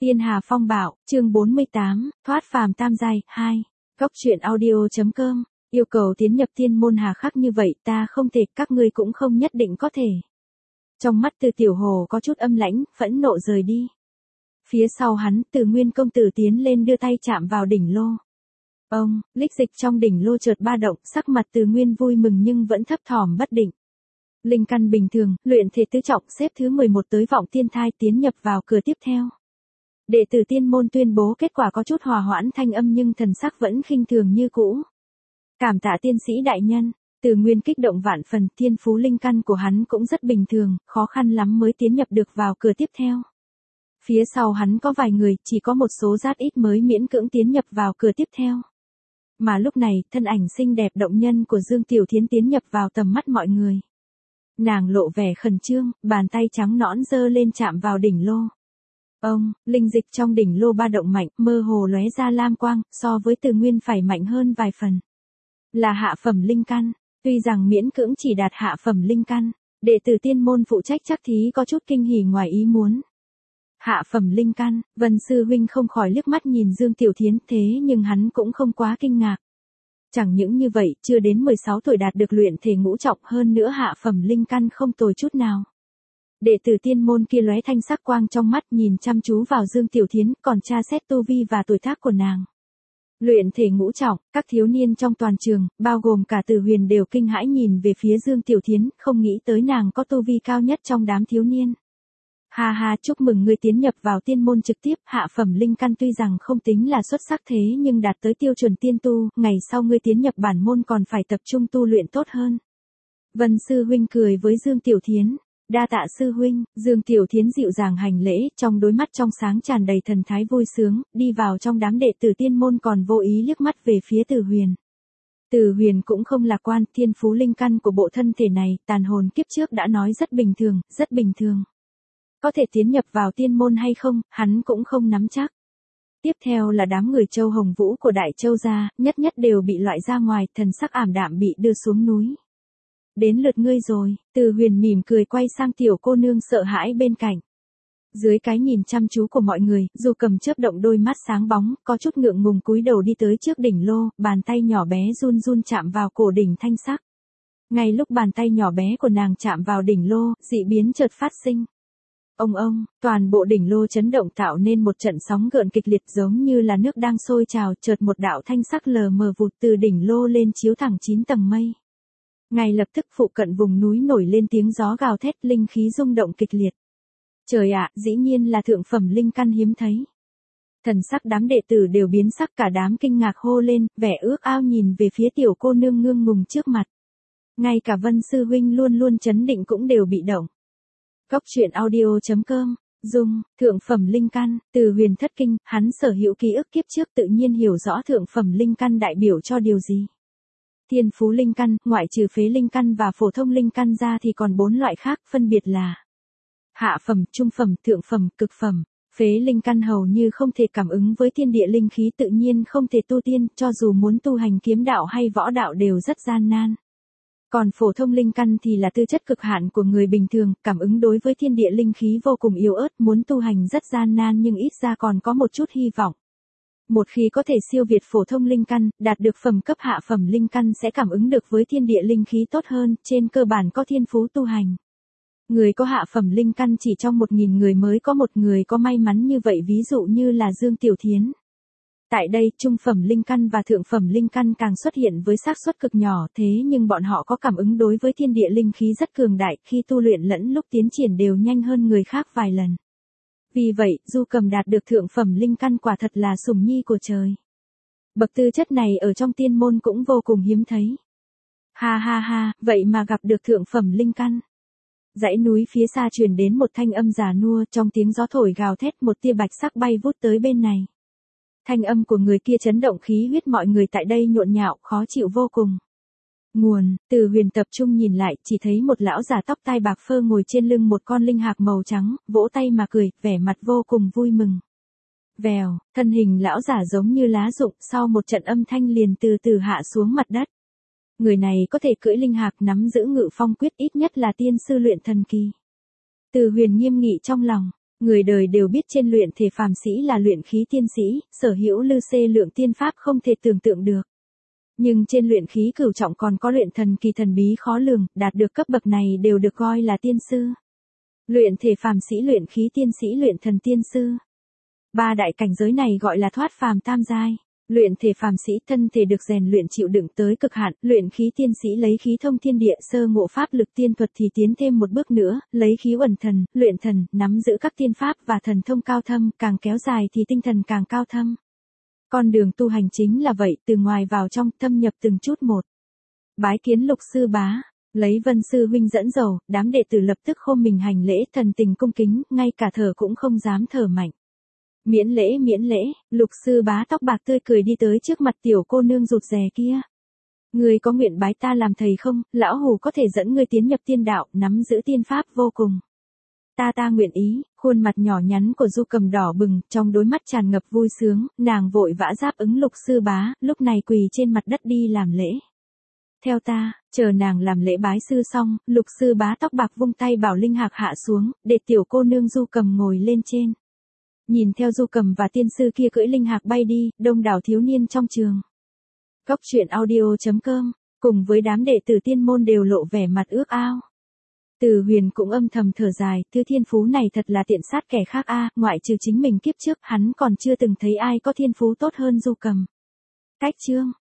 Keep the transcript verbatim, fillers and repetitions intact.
Tiên Hà Phong Bạo, chương bốn mươi tám, thoát phàm tam giai, hai. Cốc truyện audio.com, yêu cầu tiến nhập tiên môn hà khắc như vậy ta không thể, các ngươi cũng không nhất định có thể. Trong mắt Từ Tiểu Hồ có chút âm lãnh, phẫn nộ rời đi. Phía sau hắn, Từ Nguyên công tử tiến lên đưa tay chạm vào đỉnh lô. Ông, lích dịch trong đỉnh lô chợt ba động, sắc mặt Từ Nguyên vui mừng nhưng vẫn thấp thỏm bất định. Linh căn bình thường, luyện thể tứ trọng xếp thứ mười một tới vọng tiên thai tiến nhập vào cửa tiếp theo. Đệ tử tiên môn tuyên bố kết quả có chút hòa hoãn thanh âm nhưng thần sắc vẫn khinh thường như cũ. Cảm tạ tiên sĩ đại nhân, Từ Nguyên kích động vạn phần, thiên phú linh căn của hắn cũng rất bình thường, khó khăn lắm mới tiến nhập được vào cửa tiếp theo. Phía sau hắn có vài người, chỉ có một số rát ít mới miễn cưỡng tiến nhập vào cửa tiếp theo. Mà lúc này, thân ảnh xinh đẹp động nhân của Dương Tiểu Thiến tiến nhập vào tầm mắt mọi người. Nàng lộ vẻ khẩn trương, bàn tay trắng nõn giơ lên chạm vào đỉnh lô. Ông, linh dịch trong đỉnh lô ba động mạnh, mơ hồ lóe ra lam quang, so với Từ Nguyên phải mạnh hơn vài phần. Là hạ phẩm linh căn, tuy rằng miễn cưỡng chỉ đạt hạ phẩm linh căn, đệ tử tiên môn phụ trách chắc thí có chút kinh hỉ ngoài ý muốn. Hạ phẩm linh căn, Vân sư huynh không khỏi liếc mắt nhìn Dương Tiểu Thiến, thế nhưng hắn cũng không quá kinh ngạc. Chẳng những như vậy, chưa đến mười sáu tuổi đạt được luyện thể ngũ trọng, hơn nữa hạ phẩm linh căn không tồi chút nào. Đệ tử tiên môn kia lóe thanh sắc quang trong mắt, nhìn chăm chú vào Dương Tiểu Thiến, còn tra xét tu vi và tuổi tác của nàng. Luyện thể ngũ trọng, các thiếu niên trong toàn trường, bao gồm cả Từ Huyền đều kinh hãi nhìn về phía Dương Tiểu Thiến, không nghĩ tới nàng có tu vi cao nhất trong đám thiếu niên. Ha ha, chúc mừng ngươi tiến nhập vào tiên môn trực tiếp, hạ phẩm linh căn tuy rằng không tính là xuất sắc thế nhưng đạt tới tiêu chuẩn tiên tu, ngày sau ngươi tiến nhập bản môn còn phải tập trung tu luyện tốt hơn. Vân sư huynh cười với Dương Tiểu Thiến. Đa tạ sư huynh, Dương Tiểu Thiến dịu dàng hành lễ, trong đôi mắt trong sáng tràn đầy thần thái vui sướng, đi vào trong đám đệ tử tiên môn còn vô ý liếc mắt về phía Từ Huyền. Từ Huyền cũng không lạc quan, thiên phú linh căn của bộ thân thể này, tàn hồn kiếp trước đã nói rất bình thường, rất bình thường. Có thể tiến nhập vào tiên môn hay không, hắn cũng không nắm chắc. Tiếp theo là đám người Châu Hồng Vũ của Đại Châu gia, nhất nhất đều bị loại ra ngoài, thần sắc ảm đạm bị đưa xuống núi. Đến lượt ngươi rồi, Từ Huyền mỉm cười quay sang tiểu cô nương sợ hãi bên cạnh. Dưới cái nhìn chăm chú của mọi người, Du Cầm chớp động đôi mắt sáng bóng, có chút ngượng ngùng cúi đầu đi tới trước đỉnh lô, bàn tay nhỏ bé run run chạm vào cổ đỉnh thanh sắc. Ngay lúc bàn tay nhỏ bé của nàng chạm vào đỉnh lô, dị biến chợt phát sinh. Ông ông, toàn bộ đỉnh lô chấn động tạo nên một trận sóng gợn kịch liệt giống như là nước đang sôi trào, chợt một đạo thanh sắc lờ mờ vụt từ đỉnh lô lên chiếu thẳng chín tầng mây. Ngay lập tức phụ cận vùng núi nổi lên tiếng gió gào thét, linh khí rung động kịch liệt. Trời ạ, dĩ nhiên là thượng phẩm linh căn hiếm thấy. Thần sắc đám đệ tử đều biến sắc, cả đám kinh ngạc hô lên, vẻ ước ao nhìn về phía tiểu cô nương ngương ngùng trước mặt. Ngay cả Vân sư huynh luôn luôn chấn định cũng đều bị động. Cốc truyện audio.com, Dung, thượng phẩm linh căn, Từ Huyền thất kinh, hắn sở hữu ký ức kiếp trước tự nhiên hiểu rõ thượng phẩm linh căn đại biểu cho điều gì. Thiên phú linh căn, ngoại trừ phế linh căn và phổ thông linh căn ra thì còn bốn loại khác, phân biệt là hạ phẩm, trung phẩm, thượng phẩm, cực phẩm. Phế linh căn hầu như không thể cảm ứng với thiên địa linh khí, tự nhiên không thể tu tiên, cho dù muốn tu hành kiếm đạo hay võ đạo đều rất gian nan. Còn phổ thông linh căn thì là tư chất cực hạn của người bình thường, cảm ứng đối với thiên địa linh khí vô cùng yếu ớt, muốn tu hành rất gian nan nhưng ít ra còn có một chút hy vọng. Một khi có thể siêu việt phổ thông linh căn, đạt được phẩm cấp hạ phẩm linh căn sẽ cảm ứng được với thiên địa linh khí tốt hơn, trên cơ bản có thiên phú tu hành. Người có hạ phẩm linh căn chỉ trong một nghìn người mới có một người có may mắn như vậy, ví dụ như là Dương Tiểu Thiến. Tại đây, trung phẩm linh căn và thượng phẩm linh căn càng xuất hiện với xác suất cực nhỏ, thế nhưng bọn họ có cảm ứng đối với thiên địa linh khí rất cường đại, khi tu luyện lẫn lúc tiến triển đều nhanh hơn người khác vài lần. Vì vậy, Du Cầm đạt được thượng phẩm linh căn quả thật là sủng nhi của trời. Bậc tư chất này ở trong tiên môn cũng vô cùng hiếm thấy. Ha ha ha, vậy mà gặp được thượng phẩm linh căn. Dãy núi phía xa truyền đến một thanh âm già nua, trong tiếng gió thổi gào thét, một tia bạch sắc bay vút tới bên này. Thanh âm của người kia chấn động khí huyết mọi người tại đây nhộn nhạo, khó chịu vô cùng. Nguồn, Từ Huyền tập trung nhìn lại, chỉ thấy một lão già tóc tai bạc phơ ngồi trên lưng một con linh hạc màu trắng, vỗ tay mà cười, vẻ mặt vô cùng vui mừng. Vèo, thân hình lão giả giống như lá rụng, sau một trận âm thanh liền từ từ hạ xuống mặt đất. Người này có thể cưỡi linh hạc, nắm giữ ngự phong quyết, ít nhất là tiên sư luyện thần kỳ. Từ Huyền nghiêm nghị trong lòng, Người đời đều biết trên luyện thể phàm sĩ là luyện khí tiên sĩ, sở hữu lư xê lượng tiên pháp không thể tưởng tượng được. Nhưng trên luyện khí cửu trọng còn có luyện thần kỳ thần bí khó lường, đạt được cấp bậc này đều được coi là tiên sư. Luyện thể phàm sĩ, luyện khí tiên sĩ, luyện thần tiên sư. Ba đại cảnh giới này gọi là thoát phàm tam giai. Luyện thể phàm sĩ thân thể được rèn luyện chịu đựng tới cực hạn, luyện khí tiên sĩ lấy khí thông thiên địa, sơ ngộ pháp lực tiên thuật thì tiến thêm một bước nữa, lấy khí uẩn thần, luyện thần, nắm giữ các tiên pháp và thần thông cao thâm, càng kéo dài thì tinh thần càng cao thâm. Con đường tu hành chính là vậy, từ ngoài vào trong, thâm nhập từng chút một. Bái kiến Lục sư bá, lấy Vân sư huynh dẫn dầu, đám đệ tử lập tức khom mình hành lễ, thần tình cung kính, ngay cả thở cũng không dám thở mạnh. Miễn lễ miễn lễ, Lục sư bá tóc bạc tươi cười đi tới trước mặt tiểu cô nương rụt rè kia. Ngươi có nguyện bái ta làm thầy không, lão hủ có thể dẫn ngươi tiến nhập tiên đạo, nắm giữ tiên pháp vô cùng. Ta ta nguyện ý, khuôn mặt nhỏ nhắn của Du Cầm đỏ bừng, trong đôi mắt tràn ngập vui sướng, nàng vội vã đáp ứng Lục sư bá, lúc này quỳ trên mặt đất đi làm lễ. Theo ta, chờ nàng làm lễ bái sư xong, Lục sư bá tóc bạc vung tay bảo Linh Hạc hạ xuống, để tiểu cô nương Du Cầm ngồi lên trên. Nhìn theo Du Cầm và tiên sư kia cưỡi Linh Hạc bay đi, đông đảo thiếu niên trong trường. Cốc truyện audio chấm com, cùng với đám đệ tử tiên môn đều lộ vẻ mặt ước ao. Từ Huyền cũng âm thầm thở dài, thứ thiên phú này thật là tiện sát kẻ khác a, ngoại trừ chính mình kiếp trước, hắn còn chưa từng thấy ai có thiên phú tốt hơn Du Cầm. Cách chương